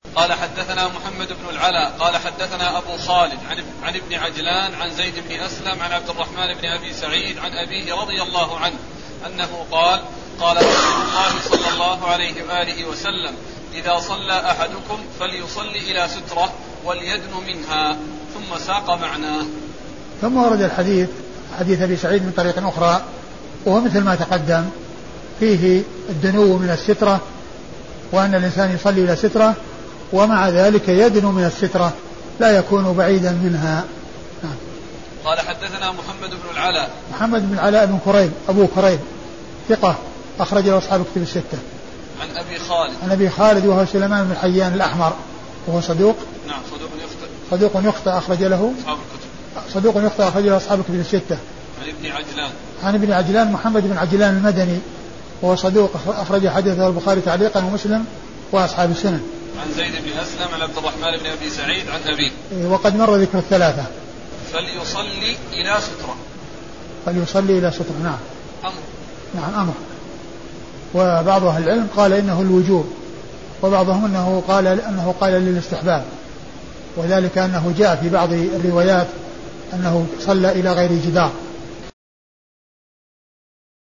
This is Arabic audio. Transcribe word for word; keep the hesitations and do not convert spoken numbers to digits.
قال حدثنا محمد بن العلاء قال حدثنا أبو خالد عن, عن ابن عجلان عن زيد بن أسلم عن عبد الرحمن بن أبي سعيد عن أبيه رضي الله عنه أنه قال قال رسول الله صلى الله عليه وآله وسلم إذا صلى أحدكم فليصلي إلى سترة وليدن منها ثم ساق معناه. ثم ورد الحديث حديث أبي سعيد من طريق أخرى وهو مثل ما تقدم فيه الدنو من السترة وأن الإنسان يصلي إلى سترة ومع ذلك يدنو من السترة لا يكون بعيدا منها. قال حدثنا محمد بن العلاء محمد بن العلاء بن كريب أبو كريب ثقة أخرج له أصحاب الكتب الستة. عن أبي خالد عن أبي خالد وهو سليمان بن حيان الأحمر وهو صدوق نعم صدوق يخطئ صدوق يخطئ أخرج له أصحاب الكتب صدوق يخطئ أخرج له أصحاب الكتب الستة. عن ابن عجلان عن ابن عجلان محمد بن عجلان المدني وهو صدوق أخرج حديثه البخاري تعليقا ومسلم وأصحاب السنن. عن زيد بن أسلم عن عبد الرحمن بن أبي سعيد عن أبيه وقد مر ذكر الثلاثة. فليصلي إلى سترة فليصلي إلى سترة نعم أمر نعم أمر. وبعض أهل العلم قال إنه الوجوب وبعضهم أنه قال أنه قال للاستحباب وذلك أنه جاء في بعض الروايات أنه صلى إلى غير جدار